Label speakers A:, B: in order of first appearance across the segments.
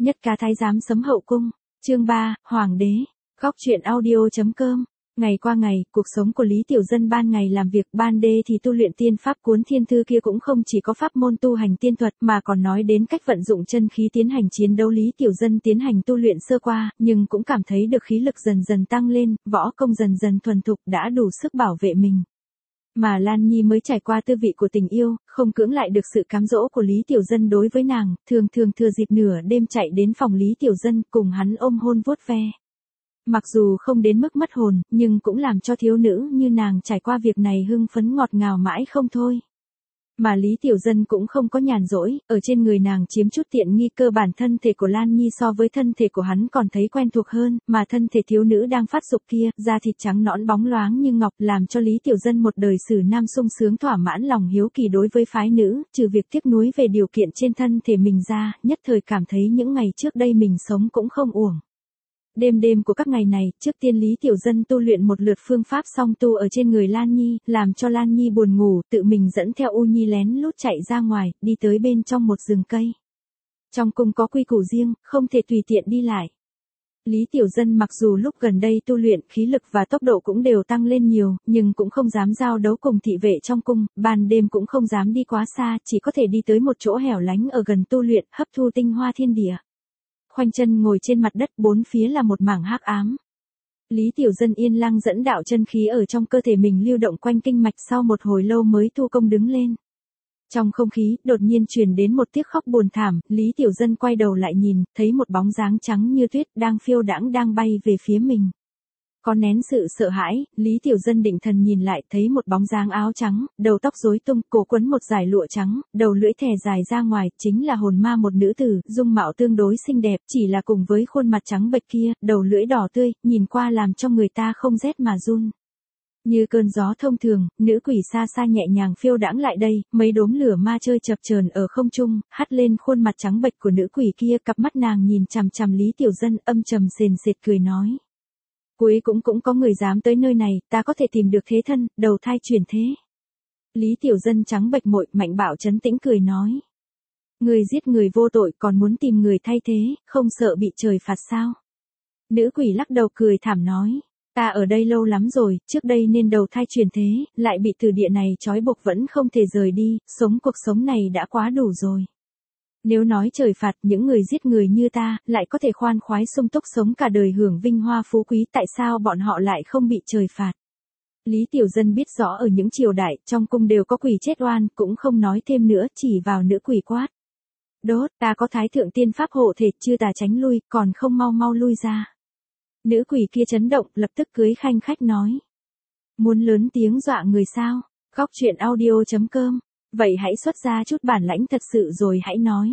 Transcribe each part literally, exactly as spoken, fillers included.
A: Nhất cá thái giám sấm hậu cung, chương ba, Hoàng đế, góc truyện audio chấm com. Ngày qua ngày, cuộc sống của Lý Tiểu Dân ban ngày làm việc, ban đêm thì tu luyện tiên pháp cuốn thiên thư kia cũng không chỉ có pháp môn tu hành tiên thuật mà còn nói đến cách vận dụng chân khí tiến hành chiến đấu. Lý Tiểu Dân tiến hành tu luyện sơ qua, nhưng cũng cảm thấy được khí lực dần dần tăng lên, võ công dần dần thuần thục đã đủ sức bảo vệ mình. Mà Lan Nhi mới trải qua tư vị của tình yêu, không cưỡng lại được sự cám dỗ của Lý Tiểu Dân đối với nàng, thường thường thừa dịp nửa đêm chạy đến phòng Lý Tiểu Dân cùng hắn ôm hôn vuốt ve. Mặc dù không đến mức mất hồn, nhưng cũng làm cho thiếu nữ như nàng trải qua việc này hưng phấn ngọt ngào mãi không thôi. Mà Lý Tiểu Dân cũng không có nhàn rỗi, ở trên người nàng chiếm chút tiện nghi. Cơ bản thân thể của Lan Nhi so với thân thể của hắn còn thấy quen thuộc hơn, mà thân thể thiếu nữ đang phát dục kia, da thịt trắng nõn bóng loáng như ngọc, làm cho Lý Tiểu Dân một đời xử nam sung sướng thỏa mãn lòng hiếu kỳ đối với phái nữ, trừ việc tiếc nuối về điều kiện trên thân thể mình ra, nhất thời cảm thấy những ngày trước đây mình sống cũng không uổng. Đêm đêm của các ngày này, trước tiên Lý Tiểu Dân tu luyện một lượt phương pháp song tu ở trên người Lan Nhi, làm cho Lan Nhi buồn ngủ, tự mình dẫn theo U Nhi lén lút chạy ra ngoài, đi tới bên trong một rừng cây. Trong cung có quy củ riêng, không thể tùy tiện đi lại. Lý Tiểu Dân mặc dù lúc gần đây tu luyện, khí lực và tốc độ cũng đều tăng lên nhiều, nhưng cũng không dám giao đấu cùng thị vệ trong cung, ban đêm cũng không dám đi quá xa, chỉ có thể đi tới một chỗ hẻo lánh ở gần tu luyện, hấp thu tinh hoa thiên địa. Khoanh chân ngồi trên mặt đất, bốn phía là một mảng hắc ám. Lý Tiểu Dân yên lặng dẫn đạo chân khí ở trong cơ thể mình lưu động quanh kinh mạch, sau một hồi lâu mới thu công đứng lên. Trong không khí, đột nhiên truyền đến một tiếng khóc buồn thảm, Lý Tiểu Dân quay đầu lại nhìn, thấy một bóng dáng trắng như tuyết đang phiêu đãng đang bay về phía mình. Có nén sự sợ hãi, Lý Tiểu Dân định thần nhìn lại, thấy một bóng dáng áo trắng, đầu tóc rối tung, cổ quấn một dải lụa trắng, đầu lưỡi thè dài ra ngoài, chính là hồn ma một nữ tử, dung mạo tương đối xinh đẹp, chỉ là cùng với khuôn mặt trắng bệch kia, đầu lưỡi đỏ tươi, nhìn qua làm cho người ta không rét mà run. Như cơn gió thông thường, nữ quỷ xa xa nhẹ nhàng phiêu đãng lại đây, mấy đốm lửa ma chơi chập chờn ở không trung, hắt lên khuôn mặt trắng bệch của nữ quỷ kia, cặp mắt nàng nhìn chằm chằm Lý Tiểu Dân, âm trầm sền sệt cười nói. Cuối cũng cũng có người dám tới nơi này, ta có thể tìm được thế thân, đầu thai chuyển thế. Lý Tiểu Dân trắng bệch mội, mạnh bạo trấn tĩnh cười nói. Người giết người vô tội còn muốn tìm người thay thế, không sợ bị trời phạt sao? Nữ quỷ lắc đầu cười thảm nói. Ta ở đây lâu lắm rồi, trước đây nên đầu thai chuyển thế, lại bị từ địa này trói buộc vẫn không thể rời đi, sống cuộc sống này đã quá đủ rồi. Nếu nói trời phạt, những người giết người như ta, lại có thể khoan khoái sung túc sống cả đời hưởng vinh hoa phú quý, tại sao bọn họ lại không bị trời phạt? Lý Tiểu Dân biết rõ ở những triều đại, trong cung đều có quỷ chết oan, cũng không nói thêm nữa, chỉ vào nữ quỷ quát. Đốt, ta có thái thượng tiên pháp hộ thể, chưa tà tránh lui, còn không mau mau lui ra. Nữ quỷ kia chấn động, lập tức cưới khanh khách nói. Muốn lớn tiếng dọa người sao? Góc truyện audio chấm com. Vậy hãy xuất ra chút bản lãnh thật sự rồi hãy nói.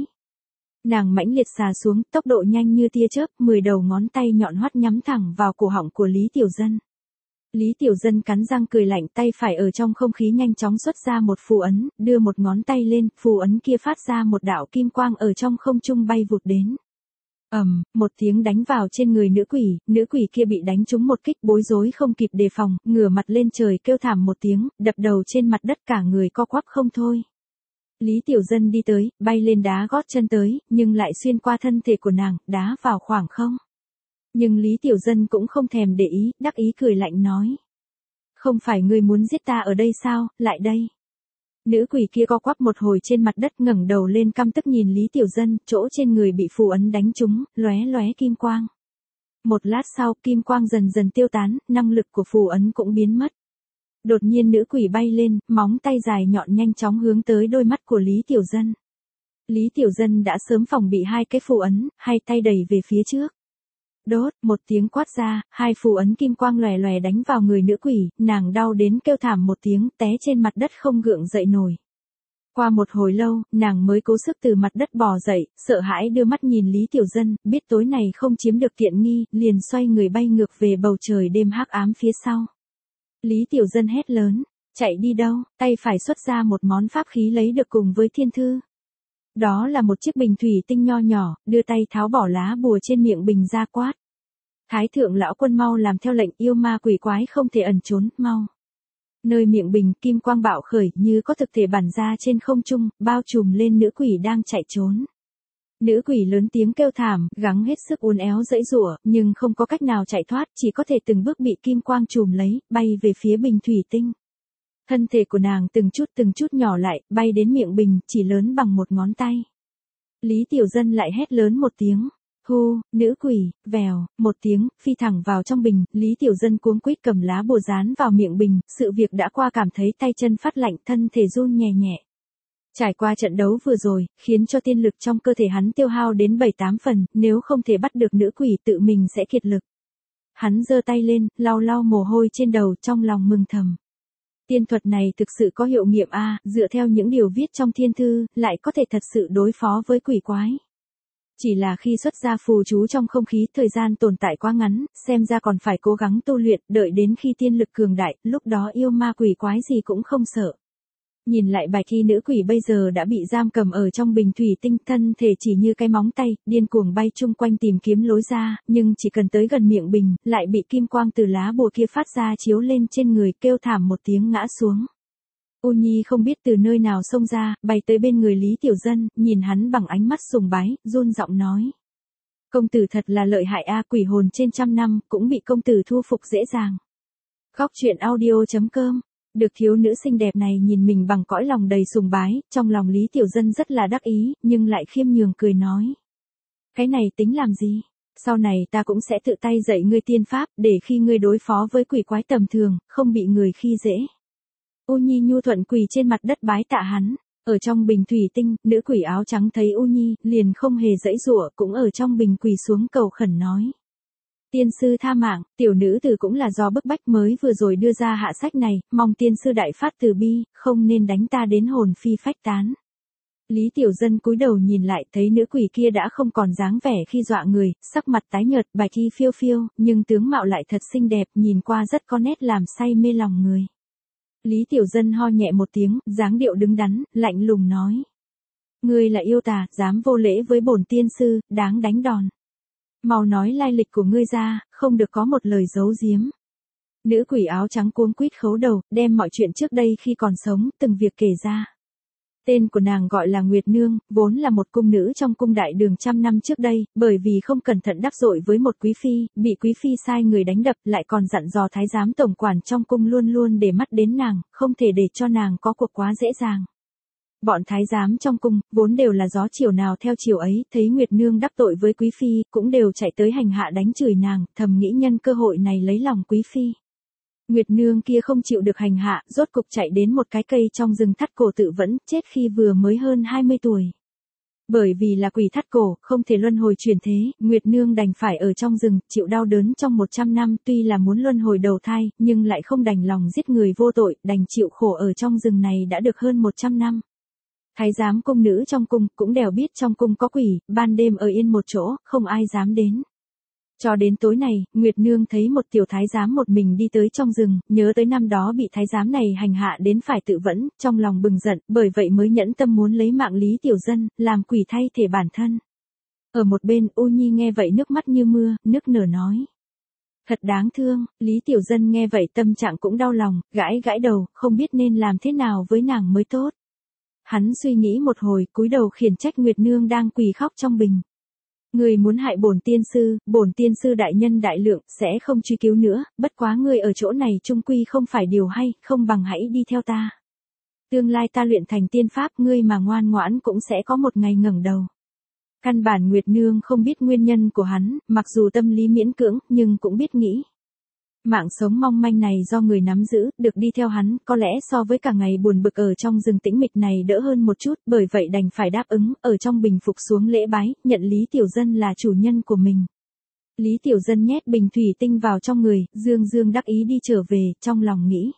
A: Nàng mãnh liệt xà xuống, tốc độ nhanh như tia chớp, mười đầu ngón tay nhọn hoắt nhắm thẳng vào cổ họng của Lý Tiểu Dân. Lý Tiểu Dân cắn răng cười lạnh, tay phải ở trong không khí nhanh chóng xuất ra một phù ấn, đưa một ngón tay lên, phù ấn kia phát ra một đạo kim quang ở trong không trung bay vụt đến. ầm, um, một tiếng đánh vào trên người nữ quỷ, nữ quỷ kia bị đánh trúng một kích, bối rối không kịp đề phòng, ngửa mặt lên trời kêu thảm một tiếng, đập đầu trên mặt đất, cả người co quắp không thôi. Lý Tiểu Dân đi tới, bay lên đá gót chân tới, nhưng lại xuyên qua thân thể của nàng, đá vào khoảng không. Nhưng Lý Tiểu Dân cũng không thèm để ý, đắc ý cười lạnh nói. Không phải ngươi muốn giết ta ở đây sao, lại đây. Nữ quỷ kia co quắp một hồi trên mặt đất, ngẩng đầu lên căm tức nhìn Lý Tiểu Dân, chỗ trên người bị phù ấn đánh trúng, lóe lóe kim quang. Một lát sau, kim quang dần dần tiêu tán, năng lực của phù ấn cũng biến mất. Đột nhiên nữ quỷ bay lên, móng tay dài nhọn nhanh chóng hướng tới đôi mắt của Lý Tiểu Dân. Lý Tiểu Dân đã sớm phòng bị hai cái phù ấn, hai tay đẩy về phía trước. Đốt, một tiếng quát ra, hai phù ấn kim quang lòe lòe đánh vào người nữ quỷ, nàng đau đến kêu thảm một tiếng, té trên mặt đất không gượng dậy nổi. Qua một hồi lâu, nàng mới cố sức từ mặt đất bò dậy, sợ hãi đưa mắt nhìn Lý Tiểu Dân, biết tối này không chiếm được tiện nghi, liền xoay người bay ngược về bầu trời đêm hắc ám phía sau. Lý Tiểu Dân hét lớn, chạy đi đâu, tay phải xuất ra một món pháp khí lấy được cùng với thiên thư. Đó là một chiếc bình thủy tinh nho nhỏ, đưa tay tháo bỏ lá bùa trên miệng bình ra quát. Thái thượng lão quân mau làm theo lệnh, yêu ma quỷ quái không thể ẩn trốn, mau. Nơi miệng bình, kim quang bạo khởi như có thực thể bắn ra trên không trung, bao trùm lên nữ quỷ đang chạy trốn. Nữ quỷ lớn tiếng kêu thảm, gắng hết sức uốn éo giãy giụa, nhưng không có cách nào chạy thoát, chỉ có thể từng bước bị kim quang trùm lấy, bay về phía bình thủy tinh. Thân thể của nàng từng chút từng chút nhỏ lại, bay đến miệng bình, chỉ lớn bằng một ngón tay. Lý Tiểu Dân lại hét lớn một tiếng. Hu, nữ quỷ, vèo, một tiếng, phi thẳng vào trong bình, Lý Tiểu Dân cuống quýt cầm lá bùa dán vào miệng bình, sự việc đã qua cảm thấy tay chân phát lạnh, thân thể run nhẹ nhẹ. Trải qua trận đấu vừa rồi, khiến cho tiên lực trong cơ thể hắn tiêu hao đến bảy tám phần, nếu không thể bắt được nữ quỷ tự mình sẽ kiệt lực. Hắn giơ tay lên, lau lau mồ hôi trên đầu, trong lòng mừng thầm. Tiên thuật này thực sự có hiệu nghiệm a, dựa theo những điều viết trong thiên thư, lại có thể thật sự đối phó với quỷ quái. Chỉ là khi xuất ra phù chú trong không khí, thời gian tồn tại quá ngắn, xem ra còn phải cố gắng tu luyện, đợi đến khi tiên lực cường đại, lúc đó yêu ma quỷ quái gì cũng không sợ. Nhìn lại bài thi nữ quỷ bây giờ đã bị giam cầm ở trong bình thủy tinh, thân thể chỉ như cái móng tay, điên cuồng bay chung quanh tìm kiếm lối ra, nhưng chỉ cần tới gần miệng bình, lại bị kim quang từ lá bùa kia phát ra chiếu lên trên người, kêu thảm một tiếng ngã xuống. U Nhi không biết từ nơi nào xông ra, bay tới bên người Lý Tiểu Dân, nhìn hắn bằng ánh mắt sùng bái, run giọng nói. Công tử thật là lợi hại a, quỷ hồn trên trăm năm, cũng bị công tử thu phục dễ dàng. Góc truyện audio chấm com. Được thiếu nữ xinh đẹp này nhìn mình bằng cõi lòng đầy sùng bái, trong lòng Lý Tiểu Dân rất là đắc ý, nhưng lại khiêm nhường cười nói. Cái này tính làm gì? Sau này ta cũng sẽ tự tay dạy ngươi tiên pháp, để khi ngươi đối phó với quỷ quái tầm thường, không bị người khi dễ. U Nhi nhu thuận quỳ trên mặt đất bái tạ hắn. Ở trong bình thủy tinh, nữ quỷ áo trắng thấy U Nhi, liền không hề giãy giụa, cũng ở trong bình quỳ xuống cầu khẩn nói. Tiên sư tha mạng, tiểu nữ tử cũng là do bức bách mới vừa rồi đưa ra hạ sách này, mong tiên sư đại phát từ bi, không nên đánh ta đến hồn phi phách tán. Lý Tiểu Dân cúi đầu nhìn lại, thấy nữ quỷ kia đã không còn dáng vẻ khi dọa người, sắc mặt tái nhợt, bạch y phiêu phiêu, nhưng tướng mạo lại thật xinh đẹp, nhìn qua rất có nét làm say mê lòng người. Lý Tiểu Dân ho nhẹ một tiếng, dáng điệu đứng đắn, lạnh lùng nói. Ngươi là yêu tà, dám vô lễ với bổn tiên sư, đáng đánh đòn. Mau nói lai lịch của ngươi ra, không được có một lời giấu giếm. Nữ quỷ áo trắng cuống quýt khấu đầu, đem mọi chuyện trước đây khi còn sống, từng việc kể ra. Tên của nàng gọi là Nguyệt Nương, vốn là một cung nữ trong cung đại đường trăm năm trước đây, bởi vì không cẩn thận đắc tội với một quý phi, bị quý phi sai người đánh đập, lại còn dặn dò thái giám tổng quản trong cung luôn luôn để mắt đến nàng, không thể để cho nàng có cuộc quá dễ dàng. Bọn thái giám trong cung, vốn đều là gió chiều nào theo chiều ấy, thấy Nguyệt Nương đắc tội với quý phi, cũng đều chạy tới hành hạ đánh chửi nàng, thầm nghĩ nhân cơ hội này lấy lòng quý phi. Nguyệt Nương kia không chịu được hành hạ, rốt cục chạy đến một cái cây trong rừng thắt cổ tự vẫn, chết khi vừa mới hơn hai mươi tuổi. Bởi vì là quỷ thắt cổ, không thể luân hồi chuyển thế, Nguyệt Nương đành phải ở trong rừng, chịu đau đớn trong một trăm năm, tuy là muốn luân hồi đầu thai, nhưng lại không đành lòng giết người vô tội, đành chịu khổ ở trong rừng này đã được hơn một trăm năm. Thái giám cung nữ trong cung cũng đều biết trong cung có quỷ, ban đêm ở yên một chỗ, không ai dám đến. Cho đến tối này, Nguyệt Nương thấy một tiểu thái giám một mình đi tới trong rừng, nhớ tới năm đó bị thái giám này hành hạ đến phải tự vẫn, trong lòng bừng giận, bởi vậy mới nhẫn tâm muốn lấy mạng Lý Tiểu Dân, làm quỷ thay thể bản thân. Ở một bên, U Nhi nghe vậy nước mắt như mưa, nức nở nói. Thật đáng thương, Lý Tiểu Dân nghe vậy tâm trạng cũng đau lòng, gãi gãi đầu, không biết nên làm thế nào với nàng mới tốt. Hắn suy nghĩ một hồi, cúi đầu khiển trách Nguyệt Nương đang quỳ khóc trong bình. Ngươi muốn hại bổn tiên sư, bổn tiên sư đại nhân đại lượng, sẽ không truy cứu nữa, bất quá ngươi ở chỗ này trung quy không phải điều hay, không bằng hãy đi theo ta. Tương lai ta luyện thành tiên pháp, ngươi mà ngoan ngoãn cũng sẽ có một ngày ngẩng đầu. Căn bản Nguyệt Nương không biết nguyên nhân của hắn, mặc dù tâm lý miễn cưỡng, nhưng cũng biết nghĩ. Mạng sống mong manh này do người nắm giữ, được đi theo hắn, có lẽ so với cả ngày buồn bực ở trong rừng tĩnh mịch này đỡ hơn một chút, bởi vậy đành phải đáp ứng, ở trong bình phục xuống lễ bái, nhận Lý Tiểu Dân là chủ nhân của mình. Lý Tiểu Dân nhét bình thủy tinh vào trong người, dương dương đắc ý đi trở về, trong lòng nghĩ.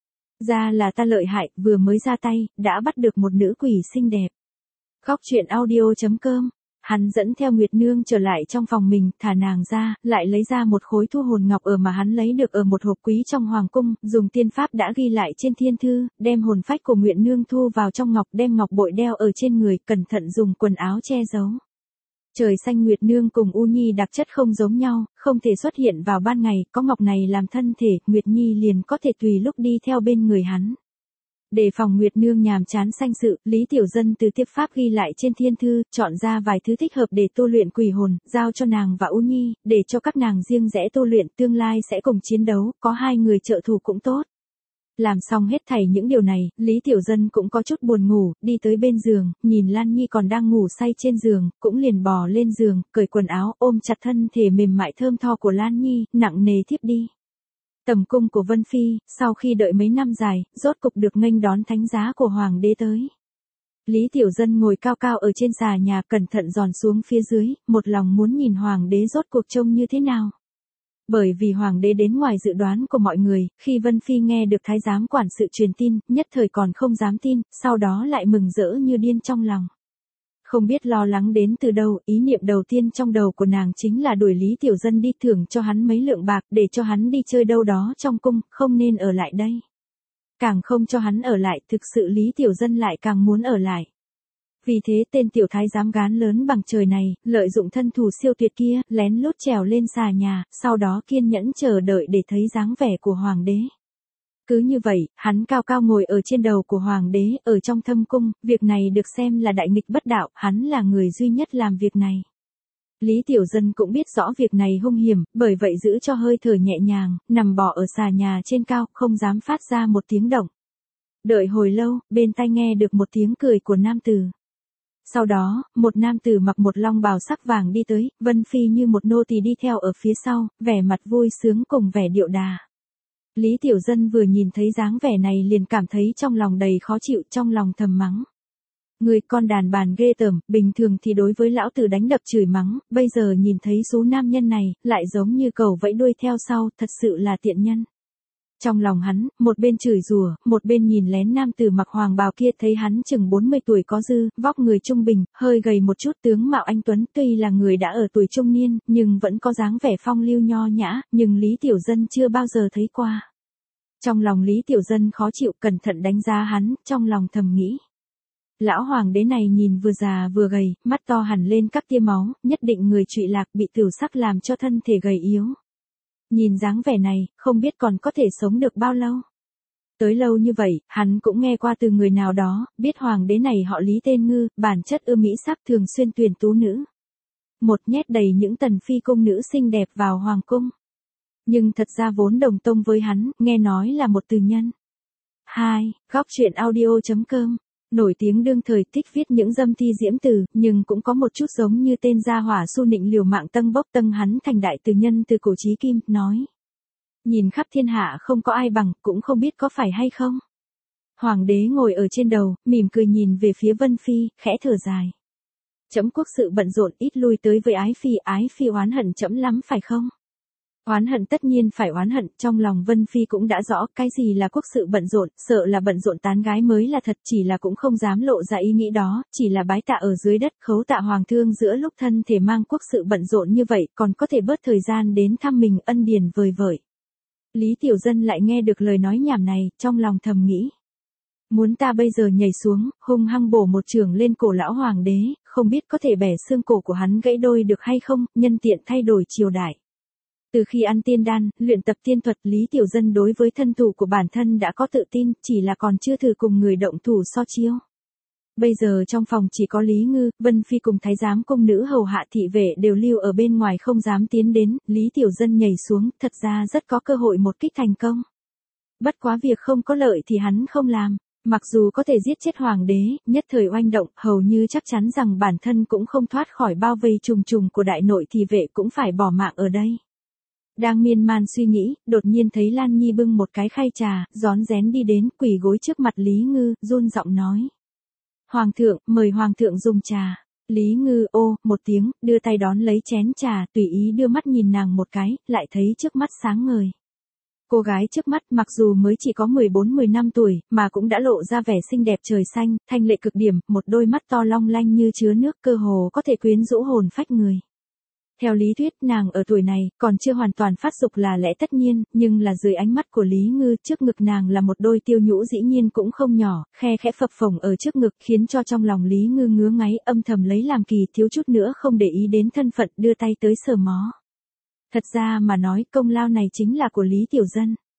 A: Ra là ta lợi hại, vừa mới ra tay, đã bắt được một nữ quỷ xinh đẹp. Góc truyện audio chấm com. Hắn dẫn theo Nguyệt Nương trở lại trong phòng mình, thả nàng ra, lại lấy ra một khối thu hồn ngọc ở mà hắn lấy được ở một hộp quý trong hoàng cung, dùng tiên pháp đã ghi lại trên thiên thư, đem hồn phách của Nguyệt Nương thu vào trong ngọc, đem ngọc bội đeo ở trên người, cẩn thận dùng quần áo che giấu. Trời xanh Nguyệt Nương cùng U Nhi đặc chất không giống nhau, không thể xuất hiện vào ban ngày, có ngọc này làm thân thể, Nguyệt Nhi liền có thể tùy lúc đi theo bên người hắn. Để phòng Nguyệt Nương nhàm chán sanh sự, Lý Tiểu Dân từ tiếp pháp ghi lại trên thiên thư, chọn ra vài thứ thích hợp để tu luyện quỷ hồn, giao cho nàng và U Nhi, để cho các nàng riêng rẽ tu luyện, tương lai sẽ cùng chiến đấu, có hai người trợ thủ cũng tốt. Làm xong hết thảy những điều này, Lý Tiểu Dân cũng có chút buồn ngủ, đi tới bên giường, nhìn Lan Nhi còn đang ngủ say trên giường, cũng liền bò lên giường, cởi quần áo, ôm chặt thân thể mềm mại thơm tho của Lan Nhi, nặng nề thiếp đi. Tầm cung của Vân Phi, sau khi đợi mấy năm dài, rốt cục được nghênh đón thánh giá của Hoàng đế tới. Lý Tiểu Dân ngồi cao cao ở trên xà nhà, cẩn thận dòn xuống phía dưới, một lòng muốn nhìn Hoàng đế rốt cuộc trông như thế nào. Bởi vì Hoàng đế đến ngoài dự đoán của mọi người, khi Vân Phi nghe được thái giám quản sự truyền tin, nhất thời còn không dám tin, sau đó lại mừng rỡ như điên trong lòng. Không biết lo lắng đến từ đâu, ý niệm đầu tiên trong đầu của nàng chính là đuổi Lý Tiểu Dân đi, thưởng cho hắn mấy lượng bạc để cho hắn đi chơi đâu đó trong cung, không nên ở lại đây. Càng không cho hắn ở lại, thực sự Lý Tiểu Dân lại càng muốn ở lại. Vì thế tên tiểu thái giám gán lớn bằng trời này, lợi dụng thân thủ siêu tuyệt kia, lén lút trèo lên xà nhà, sau đó kiên nhẫn chờ đợi để thấy dáng vẻ của Hoàng đế. Cứ như vậy, hắn cao cao ngồi ở trên đầu của Hoàng đế, ở trong thâm cung, việc này được xem là đại nghịch bất đạo, hắn là người duy nhất làm việc này. Lý Tiểu Dân cũng biết rõ việc này hung hiểm, bởi vậy giữ cho hơi thở nhẹ nhàng, nằm bò ở xà nhà trên cao, không dám phát ra một tiếng động. Đợi hồi lâu, bên tai nghe được một tiếng cười của nam tử. Sau đó, một nam tử mặc một long bào sắc vàng đi tới, Vân Phi như một nô tỳ đi theo ở phía sau, vẻ mặt vui sướng cùng vẻ điệu đà. Lý Tiểu Dân vừa nhìn thấy dáng vẻ này liền cảm thấy trong lòng đầy khó chịu, trong lòng thầm mắng. Người con đàn bàn ghê tởm, bình thường thì đối với lão tử đánh đập chửi mắng, bây giờ nhìn thấy số nam nhân này, lại giống như cẩu vẫy đuôi theo sau, thật sự là tiện nhân. Trong lòng hắn, một bên chửi rủa, một bên nhìn lén nam tử mặc hoàng bào kia, thấy hắn chừng bốn mươi tuổi có dư, vóc người trung bình, hơi gầy một chút, tướng mạo anh tuấn, tuy là người đã ở tuổi trung niên, nhưng vẫn có dáng vẻ phong lưu nho nhã, nhưng Lý Tiểu Dân chưa bao giờ thấy qua. Trong lòng Lý Tiểu Dân khó chịu, cẩn thận đánh giá hắn, trong lòng thầm nghĩ. Lão hoàng đế này nhìn vừa già vừa gầy, mắt to hẳn lên các tia máu, nhất định người trụy lạc, bị tửu sắc làm cho thân thể gầy yếu. Nhìn dáng vẻ này, không biết còn có thể sống được bao lâu. Tới lâu như vậy, hắn cũng nghe qua từ người nào đó, biết hoàng đế này họ Lý tên Ngư, bản chất ưa mỹ sắc, thường xuyên tuyển tú nữ. Một, nhét đầy những tần phi cung nữ xinh đẹp vào hoàng cung. Nhưng thật ra vốn đồng tông với hắn, nghe nói là một từ nhân. Hai, góc truyện audio chấm com. Nổi tiếng đương thời thích viết những dâm thi diễm từ, nhưng cũng có một chút giống như tên gia hỏa Su Nịnh liều mạng tâng bốc tâng hắn thành đại từ nhân từ cổ chí kim, nói. Nhìn khắp thiên hạ không có ai bằng, cũng không biết có phải hay không. Hoàng đế ngồi ở trên đầu, mỉm cười nhìn về phía Vân Phi, khẽ thở dài. Trẫm quốc sự bận rộn, ít lui tới với ái phi, ái phi oán hận trẫm lắm phải không? Oán hận tất nhiên phải oán hận, trong lòng Vân Phi cũng đã rõ cái gì là quốc sự bận rộn, sợ là bận rộn tán gái mới là thật, chỉ là cũng không dám lộ ra ý nghĩ đó, chỉ là bái tạ ở dưới đất, khấu tạ hoàng thương giữa lúc thân thể mang quốc sự bận rộn như vậy, còn có thể bớt thời gian đến thăm mình, ân điền vời vợi. Lý Tiểu Dân lại nghe được lời nói nhảm này, trong lòng thầm nghĩ. Muốn ta bây giờ nhảy xuống, hung hăng bổ một chưởng lên cổ lão hoàng đế, không biết có thể bẻ xương cổ của hắn gãy đôi được hay không, nhân tiện thay đổi triều đại. Từ khi ăn tiên đan, luyện tập tiên thuật, Lý Tiểu Dân đối với thân thủ của bản thân đã có tự tin, chỉ là còn chưa thử cùng người động thủ so chiêu. Bây giờ trong phòng chỉ có Lý Ngư, Vân Phi cùng thái giám cung nữ hầu hạ thị vệ đều lưu ở bên ngoài không dám tiến đến, Lý Tiểu Dân nhảy xuống, thật ra rất có cơ hội một kích thành công. Bất quá việc không có lợi thì hắn không làm. Mặc dù có thể giết chết hoàng đế, nhất thời oanh động, hầu như chắc chắn rằng bản thân cũng không thoát khỏi bao vây trùng trùng của đại nội, thì vệ cũng phải bỏ mạng ở đây. Đang miên man suy nghĩ, đột nhiên thấy Lan Nhi bưng một cái khay trà, rón rén đi đến, quỳ gối trước mặt Lý Ngư, run giọng nói. Hoàng thượng, mời hoàng thượng dùng trà. Lý Ngư ô, một tiếng, đưa tay đón lấy chén trà, tùy ý đưa mắt nhìn nàng một cái, lại thấy trước mắt sáng ngời. Cô gái trước mắt mặc dù mới chỉ có mười bốn mười lăm tuổi, mà cũng đã lộ ra vẻ xinh đẹp trời xanh, thanh lệ cực điểm, một đôi mắt to long lanh như chứa nước, cơ hồ có thể quyến rũ hồn phách người. Theo lý thuyết, nàng ở tuổi này, còn chưa hoàn toàn phát dục là lẽ tất nhiên, nhưng là dưới ánh mắt của Lý Ngư, trước ngực nàng là một đôi tiêu nhũ dĩ nhiên cũng không nhỏ, khe khẽ phập phồng ở trước ngực, khiến cho trong lòng Lý Ngư ngứa ngáy, âm thầm lấy làm kỳ, thiếu chút nữa không để ý đến thân phận, đưa tay tới sờ mó. Thật ra mà nói, công lao này chính là của Lý Tiểu Dân.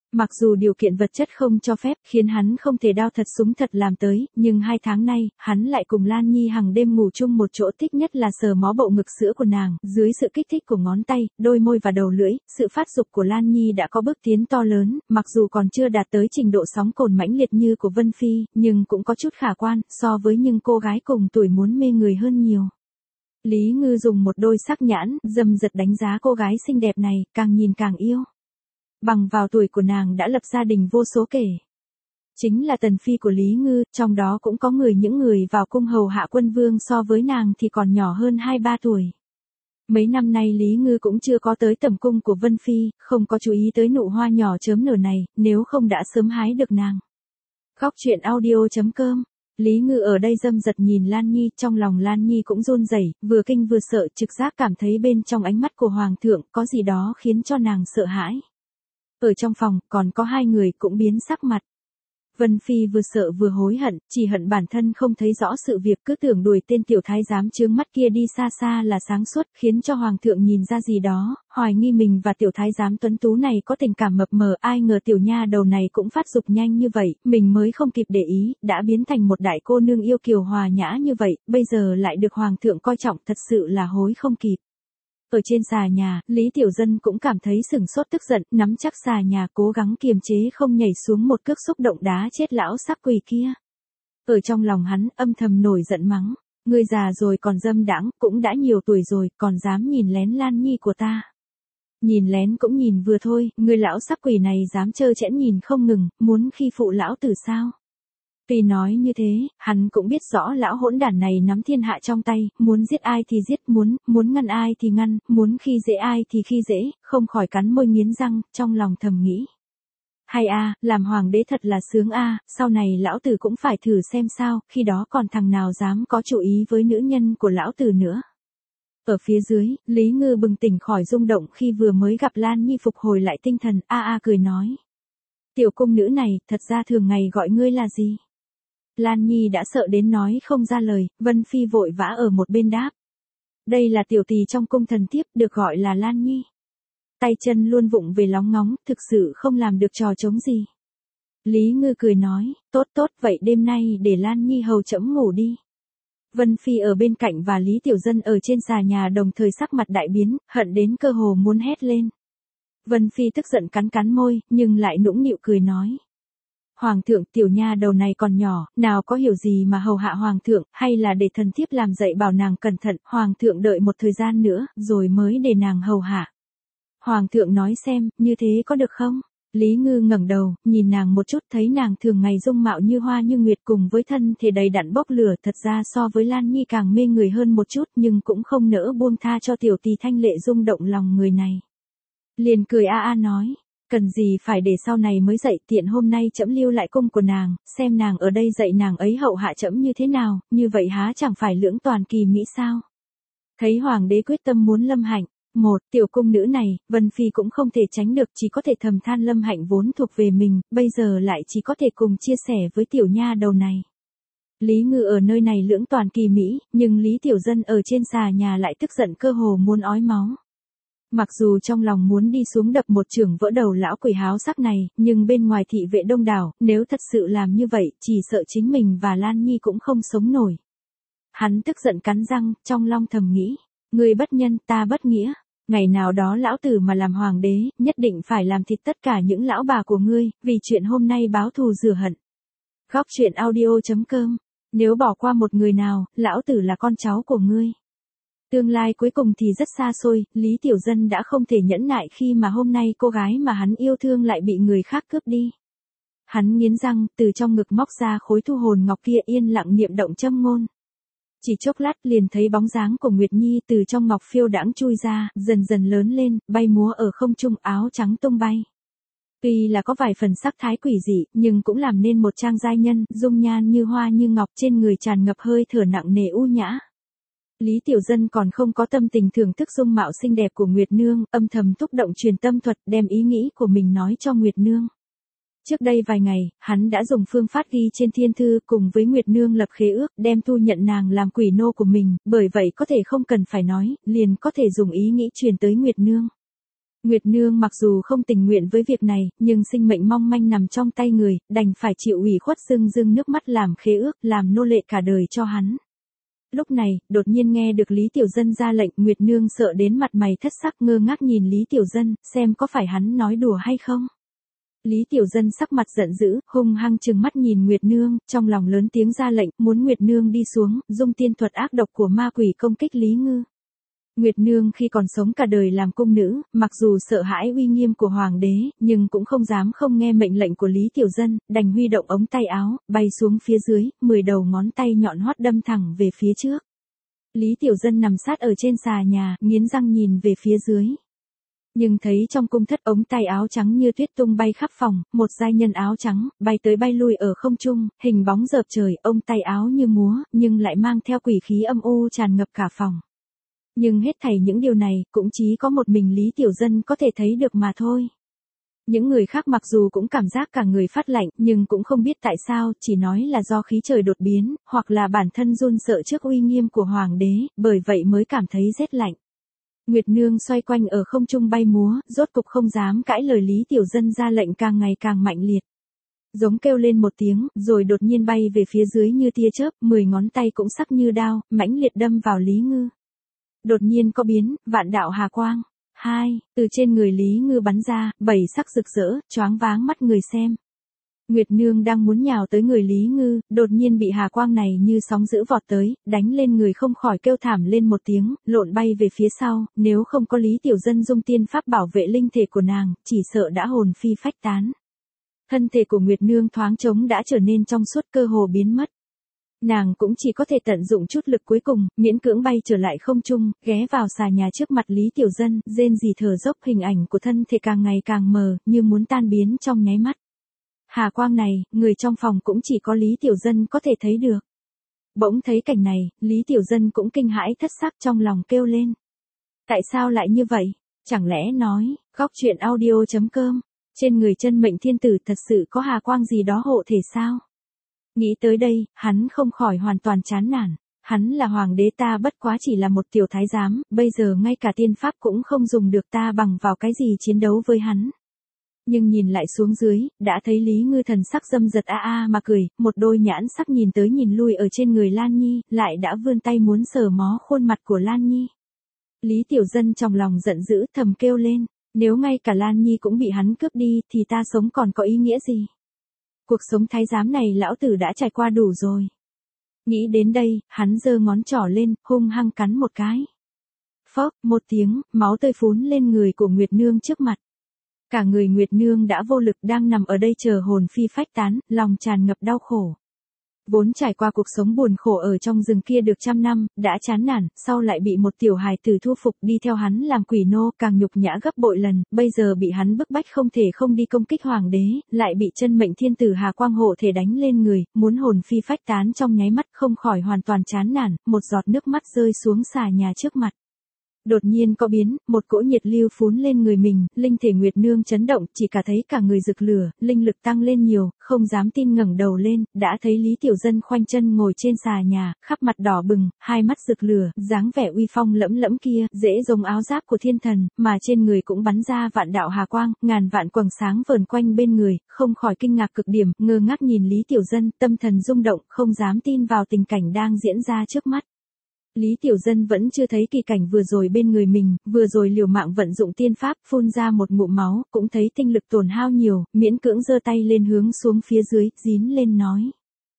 A: Mặc dù điều kiện vật chất không cho phép khiến hắn không thể đao thật súng thật làm tới, nhưng hai tháng nay, hắn lại cùng Lan Nhi hàng đêm ngủ chung một chỗ, thích nhất là sờ mó bộ ngực sữa của nàng, dưới sự kích thích của ngón tay, đôi môi và đầu lưỡi, sự phát dục của Lan Nhi đã có bước tiến to lớn, mặc dù còn chưa đạt tới trình độ sóng cồn mãnh liệt như của Vân Phi, nhưng cũng có chút khả quan, so với những cô gái cùng tuổi muốn mê người hơn nhiều. Lý Ngư dùng một đôi sắc nhãn, dâm dật đánh giá cô gái xinh đẹp này, càng nhìn càng yêu. Bằng vào tuổi của nàng đã lập gia đình vô số kể. Chính là tần phi của Lý Ngư, trong đó cũng có người những người vào cung hầu hạ quân vương so với nàng thì còn nhỏ hơn hai ba tuổi. Mấy năm nay Lý Ngư cũng chưa có tới tầm cung của Vân Phi, không có chú ý tới nụ hoa nhỏ chớm nở này, nếu không đã sớm hái được nàng. Góc truyện audio chấm com. Lý Ngư ở đây dâm dật nhìn Lan Nhi, trong lòng Lan Nhi cũng run rẩy, vừa kinh vừa sợ, trực giác cảm thấy bên trong ánh mắt của Hoàng thượng có gì đó khiến cho nàng sợ hãi. Ở trong phòng, còn có hai người cũng biến sắc mặt. Vân Phi vừa sợ vừa hối hận, chỉ hận bản thân không thấy rõ sự việc, cứ tưởng đuổi tên tiểu thái giám chướng mắt kia đi xa xa là sáng suốt, khiến cho Hoàng thượng nhìn ra gì đó, hoài nghi mình và tiểu thái giám tuấn tú này có tình cảm mập mờ, ai ngờ tiểu nha đầu này cũng phát dục nhanh như vậy, mình mới không kịp để ý, đã biến thành một đại cô nương yêu kiều hòa nhã như vậy, bây giờ lại được Hoàng thượng coi trọng, thật sự là hối không kịp. Ở trên xà nhà, Lý Tiểu Dân cũng cảm thấy sửng sốt tức giận, nắm chắc xà nhà cố gắng kiềm chế không nhảy xuống một cước xúc động đá chết lão sắc quỷ kia. Ở trong lòng hắn âm thầm nổi giận mắng, ngươi già rồi còn dâm đãng, cũng đã nhiều tuổi rồi, còn dám nhìn lén Lan Nhi của ta. Nhìn lén cũng nhìn vừa thôi, ngươi lão sắc quỷ này dám trơ trẽn nhìn không ngừng, muốn khi phụ lão tử sao? Tuy nói như thế, hắn cũng biết rõ lão hỗn đản này nắm thiên hạ trong tay, muốn giết ai thì giết, muốn, muốn ngăn ai thì ngăn, muốn khi dễ ai thì khi dễ, không khỏi cắn môi nghiến răng, trong lòng thầm nghĩ. Hay a, làm hoàng đế thật là sướng a, sau này lão tử cũng phải thử xem sao, khi đó còn thằng nào dám có chủ ý với nữ nhân của lão tử nữa. Ở phía dưới, Lý Ngư bừng tỉnh khỏi rung động khi vừa mới gặp Lan Nhi phục hồi lại tinh thần, a a cười nói. Tiểu cung nữ này, thật ra thường ngày gọi ngươi là gì? Lan Nhi đã sợ đến nói không ra lời, Vân Phi vội vã ở một bên đáp. Đây là tiểu tỳ trong cung thần thiếp, được gọi là Lan Nhi. Tay chân luôn vụng về lóng ngóng, thực sự không làm được trò trống gì. Lý Ngư cười nói, tốt tốt, vậy đêm nay để Lan Nhi hầu trẫm ngủ đi. Vân Phi ở bên cạnh và Lý Tiểu Dân ở trên xà nhà đồng thời sắc mặt đại biến, hận đến cơ hồ muốn hét lên. Vân Phi tức giận cắn cắn môi, nhưng lại nũng nịu cười nói. Hoàng thượng, tiểu nha đầu này còn nhỏ, nào có hiểu gì mà hầu hạ hoàng thượng, hay là để thần thiếp làm dạy bảo nàng cẩn thận, hoàng thượng đợi một thời gian nữa, rồi mới để nàng hầu hạ. Hoàng thượng nói xem, như thế có được không? Lý Ngư ngẩng đầu, nhìn nàng một chút, thấy nàng thường ngày dung mạo như hoa như nguyệt cùng với thân thể đầy đặn bốc lửa, thật ra so với Lan Nhi càng mê người hơn một chút, nhưng cũng không nỡ buông tha cho tiểu tỳ thanh lệ rung động lòng người này. Liền cười a a nói. Cần gì phải để sau này mới dạy, tiện hôm nay trẫm lưu lại cung của nàng, xem nàng ở đây dạy nàng ấy hậu hạ trẫm như thế nào, như vậy há chẳng phải lưỡng toàn kỳ mỹ sao? Thấy hoàng đế quyết tâm muốn Lâm Hạnh, một, tiểu cung nữ này, Vân Phi cũng không thể tránh được, chỉ có thể thầm than Lâm Hạnh vốn thuộc về mình, bây giờ lại chỉ có thể cùng chia sẻ với tiểu nha đầu này. Lý Ngư ở nơi này lưỡng toàn kỳ mỹ, nhưng Lý Tiểu Dân ở trên xà nhà lại tức giận cơ hồ muốn ói máu. Mặc dù trong lòng muốn đi xuống đập một chưởng vỡ đầu lão quỷ háo sắc này, nhưng bên ngoài thị vệ đông đảo, nếu thật sự làm như vậy, chỉ sợ chính mình và Lan Nhi cũng không sống nổi. Hắn tức giận cắn răng, trong lòng thầm nghĩ, người bất nhân, ta bất nghĩa, ngày nào đó lão tử mà làm hoàng đế, nhất định phải làm thịt tất cả những lão bà của ngươi, vì chuyện hôm nay báo thù rửa hận. Góc truyện audio chấm com, nếu bỏ qua một người nào, lão tử là con cháu của ngươi. Tương lai cuối cùng thì rất xa xôi, Lý Tiểu Dân đã không thể nhẫn nại khi mà hôm nay cô gái mà hắn yêu thương lại bị người khác cướp đi. Hắn nghiến răng, từ trong ngực móc ra khối thu hồn ngọc kia yên lặng niệm động châm ngôn. Chỉ chốc lát liền thấy bóng dáng của Nguyệt Nhi từ trong ngọc phiêu đãng chui ra, dần dần lớn lên, bay múa ở không trung, áo trắng tung bay. Tuy là có vài phần sắc thái quỷ dị, nhưng cũng làm nên một trang giai nhân, dung nhan như hoa như ngọc, trên người tràn ngập hơi thở nặng nề u nhã. Lý Tiểu Dân còn không có tâm tình thưởng thức dung mạo xinh đẹp của Nguyệt Nương, âm thầm thúc động truyền tâm thuật, đem ý nghĩ của mình nói cho Nguyệt Nương. Trước đây vài ngày, hắn đã dùng phương pháp ghi trên thiên thư cùng với Nguyệt Nương lập khế ước, đem thu nhận nàng làm quỷ nô của mình, bởi vậy có thể không cần phải nói, liền có thể dùng ý nghĩ truyền tới Nguyệt Nương. Nguyệt Nương mặc dù không tình nguyện với việc này, nhưng sinh mệnh mong manh nằm trong tay người, đành phải chịu ủy khuất rưng rưng nước mắt làm khế ước, làm nô lệ cả đời cho hắn. Lúc này, đột nhiên nghe được Lý Tiểu Dân ra lệnh, Nguyệt Nương sợ đến mặt mày thất sắc ngơ ngác nhìn Lý Tiểu Dân, xem có phải hắn nói đùa hay không. Lý Tiểu Dân sắc mặt giận dữ, hung hăng trừng mắt nhìn Nguyệt Nương, trong lòng lớn tiếng ra lệnh, muốn Nguyệt Nương đi xuống, dung tiên thuật ác độc của ma quỷ công kích Lý Ngư. Nguyệt Nương khi còn sống cả đời làm cung nữ, mặc dù sợ hãi uy nghiêm của hoàng đế, nhưng cũng không dám không nghe mệnh lệnh của Lý Tiểu Dân, đành huy động ống tay áo, bay xuống phía dưới, mười đầu ngón tay nhọn hoắt đâm thẳng về phía trước. Lý Tiểu Dân nằm sát ở trên xà nhà, nghiến răng nhìn về phía dưới. Nhưng thấy trong cung thất ống tay áo trắng như tuyết tung bay khắp phòng, một giai nhân áo trắng, bay tới bay lui ở không trung, hình bóng dợp trời, ống tay áo như múa, nhưng lại mang theo quỷ khí âm u tràn ngập cả phòng. Nhưng hết thảy những điều này, cũng chỉ có một mình Lý Tiểu Dân có thể thấy được mà thôi. Những người khác mặc dù cũng cảm giác cả người phát lạnh, nhưng cũng không biết tại sao, chỉ nói là do khí trời đột biến, hoặc là bản thân run sợ trước uy nghiêm của hoàng đế, bởi vậy mới cảm thấy rét lạnh. Nguyệt Nương xoay quanh ở không trung bay múa, rốt cục không dám cãi lời Lý Tiểu Dân ra lệnh càng ngày càng mạnh liệt. Giống kêu lên một tiếng, rồi đột nhiên bay về phía dưới như tia chớp, mười ngón tay cũng sắc như đao, mãnh liệt đâm vào Lý Ngư. Đột nhiên có biến, vạn đạo hà quang. Hai, từ trên người Lý Ngư bắn ra, bảy sắc rực rỡ, choáng váng mắt người xem. Nguyệt Nương đang muốn nhào tới người Lý Ngư, đột nhiên bị hà quang này như sóng dữ vọt tới, đánh lên người không khỏi kêu thảm lên một tiếng, lộn bay về phía sau, nếu không có Lý Tiểu Dân dung tiên pháp bảo vệ linh thể của nàng, chỉ sợ đã hồn phi phách tán. Thân thể của Nguyệt Nương thoáng trống đã trở nên trong suốt, cơ hồ biến mất. Nàng cũng chỉ có thể tận dụng chút lực cuối cùng, miễn cưỡng bay trở lại không trung, ghé vào xà nhà trước mặt Lý Tiểu Dân, rên rỉ thở dốc, hình ảnh của thân thể càng ngày càng mờ, như muốn tan biến trong nháy mắt. Hà quang này, người trong phòng cũng chỉ có Lý Tiểu Dân có thể thấy được. Bỗng thấy cảnh này, Lý Tiểu Dân cũng kinh hãi thất sắc trong lòng kêu lên. Tại sao lại như vậy? Chẳng lẽ nói, góc truyện audio chấm com, trên người chân mệnh thiên tử thật sự có hà quang gì đó hộ thể sao? Nghĩ tới đây, hắn không khỏi hoàn toàn chán nản. Hắn là hoàng đế, ta bất quá chỉ là một tiểu thái giám, bây giờ ngay cả tiên pháp cũng không dùng được, ta bằng vào cái gì chiến đấu với hắn. Nhưng nhìn lại xuống dưới, đã thấy Lý Ngư thần sắc dâm dật a a mà cười, một đôi nhãn sắc nhìn tới nhìn lui ở trên người Lan Nhi, lại đã vươn tay muốn sờ mó khuôn mặt của Lan Nhi. Lý Tiểu Dân trong lòng giận dữ thầm kêu lên, nếu ngay cả Lan Nhi cũng bị hắn cướp đi thì ta sống còn có ý nghĩa gì? Cuộc sống thái giám này lão tử đã trải qua đủ rồi. Nghĩ đến đây, hắn giơ ngón trỏ lên, hung hăng cắn một cái. Phốc, một tiếng, máu tươi phún lên người của Nguyệt Nương trước mặt. Cả người Nguyệt Nương đã vô lực đang nằm ở đây chờ hồn phi phách tán, lòng tràn ngập đau khổ. Vốn trải qua cuộc sống buồn khổ ở trong rừng kia được trăm năm, đã chán nản, sau lại bị một tiểu hài tử thu phục đi theo hắn làm quỷ nô, càng nhục nhã gấp bội lần, bây giờ bị hắn bức bách không thể không đi công kích hoàng đế, lại bị chân mệnh thiên tử Hà Quang hộ thể đánh lên người, muốn hồn phi phách tán trong nháy mắt, không khỏi hoàn toàn chán nản, một giọt nước mắt rơi xuống xà nhà trước mặt. Đột nhiên có biến, một cỗ nhiệt lưu phún lên người mình, linh thể Nguyệt Nương chấn động, chỉ cả thấy cả người rực lửa, linh lực tăng lên nhiều, không dám tin ngẩng đầu lên, đã thấy Lý Tiểu Dân khoanh chân ngồi trên xà nhà, khắp mặt đỏ bừng, hai mắt rực lửa, dáng vẻ uy phong lẫm lẫm kia, dễ giống áo giáp của thiên thần, mà trên người cũng bắn ra vạn đạo hà quang, ngàn vạn quầng sáng vờn quanh bên người, không khỏi kinh ngạc cực điểm, ngơ ngác nhìn Lý Tiểu Dân, tâm thần rung động, không dám tin vào tình cảnh đang diễn ra trước mắt. Lý Tiểu Dân vẫn chưa thấy kỳ cảnh vừa rồi bên người mình, vừa rồi liều mạng vận dụng tiên pháp, phun ra một ngụm máu, cũng thấy tinh lực tổn hao nhiều, miễn cưỡng giơ tay lên hướng xuống phía dưới, dín lên nói.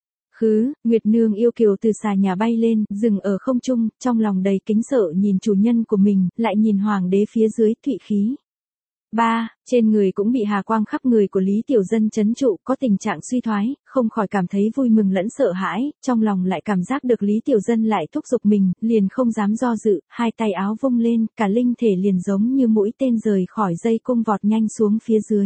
A: Khứ, Nguyệt Nương yêu kiều từ xà nhà bay lên, dừng ở không trung, trong lòng đầy kính sợ nhìn chủ nhân của mình, lại nhìn hoàng đế phía dưới, thụy khí. Ba, trên người cũng bị hà quang khắp người của Lý Tiểu Dân chấn trụ, có tình trạng suy thoái, không khỏi cảm thấy vui mừng lẫn sợ hãi, trong lòng lại cảm giác được Lý Tiểu Dân lại thúc giục mình, liền không dám do dự, hai tay áo vung lên, cả linh thể liền giống như mũi tên rời khỏi dây cung vọt nhanh xuống phía dưới.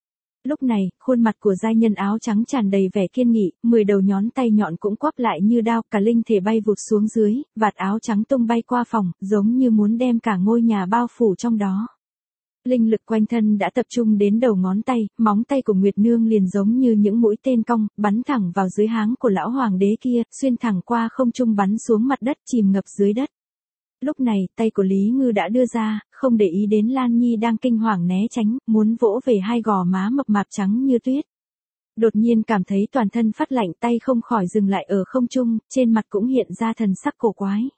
A: Lúc này, khuôn mặt của giai nhân áo trắng tràn đầy vẻ kiên nghị, mười đầu nhón tay nhọn cũng quắp lại như đao, cả linh thể bay vụt xuống dưới, vạt áo trắng tung bay qua phòng, giống như muốn đem cả ngôi nhà bao phủ trong đó. Linh lực quanh thân đã tập trung đến đầu ngón tay, móng tay của Nguyệt Nương liền giống như những mũi tên cong, bắn thẳng vào dưới háng của lão hoàng đế kia, xuyên thẳng qua không trung bắn xuống mặt đất, chìm ngập dưới đất. Lúc này, tay của Lý Ngư đã đưa ra, không để ý đến Lan Nhi đang kinh hoàng né tránh, muốn vỗ về hai gò má mập mạp trắng như tuyết. Đột nhiên cảm thấy toàn thân phát lạnh, tay không khỏi dừng lại ở không trung, trên mặt cũng hiện ra thần sắc cổ quái.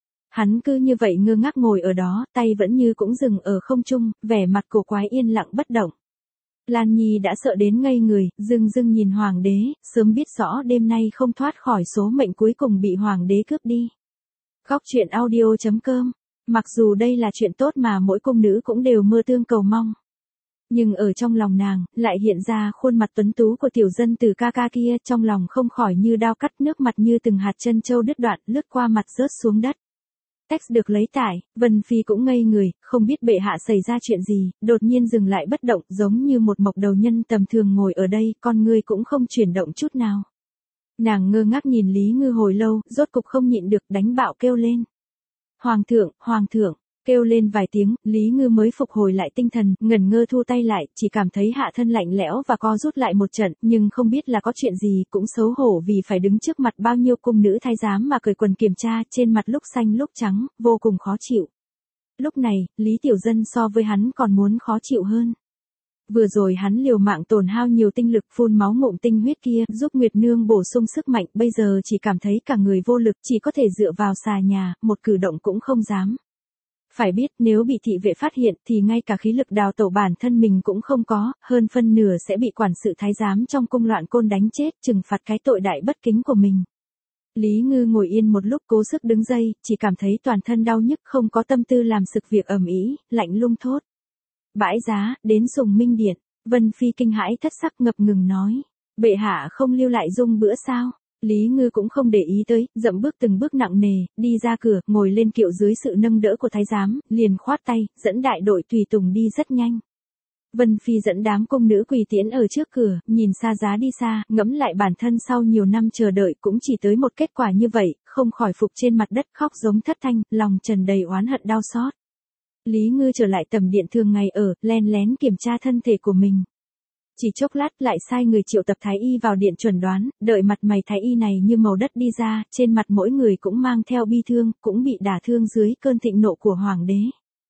A: Hắn cứ như vậy ngơ ngác ngồi ở đó, tay vẫn như cũng dừng ở không trung, vẻ mặt cổ quái yên lặng bất động. Lan Nhi đã sợ đến ngây người, dưng dưng nhìn hoàng đế, sớm biết rõ đêm nay không thoát khỏi số mệnh cuối cùng bị hoàng đế cướp đi. Góc truyện audio chấm com. Mặc dù đây là chuyện tốt mà mỗi cung nữ cũng đều mơ tương cầu mong. Nhưng ở trong lòng nàng, lại hiện ra khuôn mặt tuấn tú của tiểu dân từ ca ca kia, trong lòng không khỏi như đao cắt, nước mặt như từng hạt chân châu đứt đoạn, lướt qua mặt rớt xuống đất. Text được lấy tải, Vân Phi cũng ngây người, không biết bệ hạ xảy ra chuyện gì, đột nhiên dừng lại bất động, giống như một mộc đầu nhân tầm thường ngồi ở đây, con người cũng không chuyển động chút nào. Nàng ngơ ngác nhìn Lý Ngư hồi lâu, rốt cục không nhịn được, đánh bạo kêu lên. Hoàng thượng, hoàng thượng, kêu lên vài tiếng, Lý Ngư mới phục hồi lại tinh thần, ngẩn ngơ thu tay lại, chỉ cảm thấy hạ thân lạnh lẽo và co rút lại một trận, nhưng không biết là có chuyện gì, cũng xấu hổ vì phải đứng trước mặt bao nhiêu cung nữ thái giám mà cởi quần kiểm tra, trên mặt lúc xanh lúc trắng, vô cùng khó chịu. Lúc này, Lý Tiểu Dân so với hắn còn muốn khó chịu hơn. Vừa rồi hắn liều mạng tổn hao nhiều tinh lực phun máu ngụm tinh huyết kia, giúp Nguyệt Nương bổ sung sức mạnh, bây giờ chỉ cảm thấy cả người vô lực, chỉ có thể dựa vào xà nhà, một cử động cũng không dám. Phải biết nếu bị thị vệ phát hiện thì ngay cả khí lực đào tẩu bản thân mình cũng không có, hơn phân nửa sẽ bị quản sự thái giám trong cung loạn côn đánh chết, trừng phạt cái tội đại bất kính của mình. Lý Ngư ngồi yên một lúc cố sức đứng dậy, chỉ cảm thấy toàn thân đau nhức, không có tâm tư làm sực việc ầm ĩ, lạnh lung thốt. Bãi giá, đến Sùng Minh Điện. Vân Phi kinh hãi thất sắc ngập ngừng nói. Bệ hạ không lưu lại dung bữa sao? Lý Ngư cũng không để ý tới, dậm bước từng bước nặng nề, đi ra cửa, ngồi lên kiệu dưới sự nâng đỡ của thái giám, liền khoát tay, dẫn đại đội tùy tùng đi rất nhanh. Vân Phi dẫn đám cung nữ quỳ tiễn ở trước cửa, nhìn xa giá đi xa, ngẫm lại bản thân sau nhiều năm chờ đợi cũng chỉ tới một kết quả như vậy, không khỏi phục trên mặt đất khóc giống thất thanh, lòng tràn đầy oán hận đau xót. Lý Ngư trở lại tầm điện thường ngày ở, len lén kiểm tra thân thể của mình. Chỉ chốc lát lại sai người triệu tập thái y vào điện chuẩn đoán, đợi mặt mày thái y này như màu đất đi ra, trên mặt mỗi người cũng mang theo bi thương, cũng bị đả thương dưới cơn thịnh nộ của hoàng đế.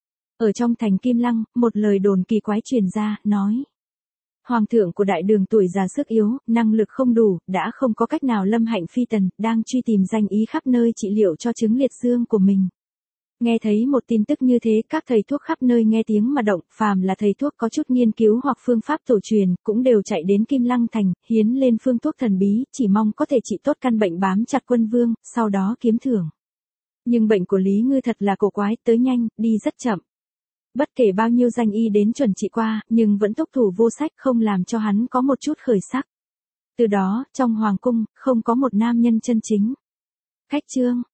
A: Ở trong thành Kim Lăng, một lời đồn kỳ quái truyền ra, nói. Hoàng thượng của đại đường tuổi già sức yếu, năng lực không đủ, đã không có cách nào lâm hạnh phi tần, đang truy tìm danh ý khắp nơi trị liệu cho chứng liệt dương của mình. Nghe thấy một tin tức như thế, các thầy thuốc khắp nơi nghe tiếng mà động, phàm là thầy thuốc có chút nghiên cứu hoặc phương pháp tổ truyền, cũng đều chạy đến Kim Lăng thành, hiến lên phương thuốc thần bí, chỉ mong có thể trị tốt căn bệnh bám chặt quân vương, sau đó kiếm thưởng. Nhưng bệnh của Lý Ngư thật là cổ quái, tới nhanh, đi rất chậm. Bất kể bao nhiêu danh y đến chuẩn trị qua, nhưng vẫn túc thủ vô sách, không làm cho hắn có một chút khởi sắc. Từ đó, trong hoàng cung, không có một nam nhân chân chính. Khách chương.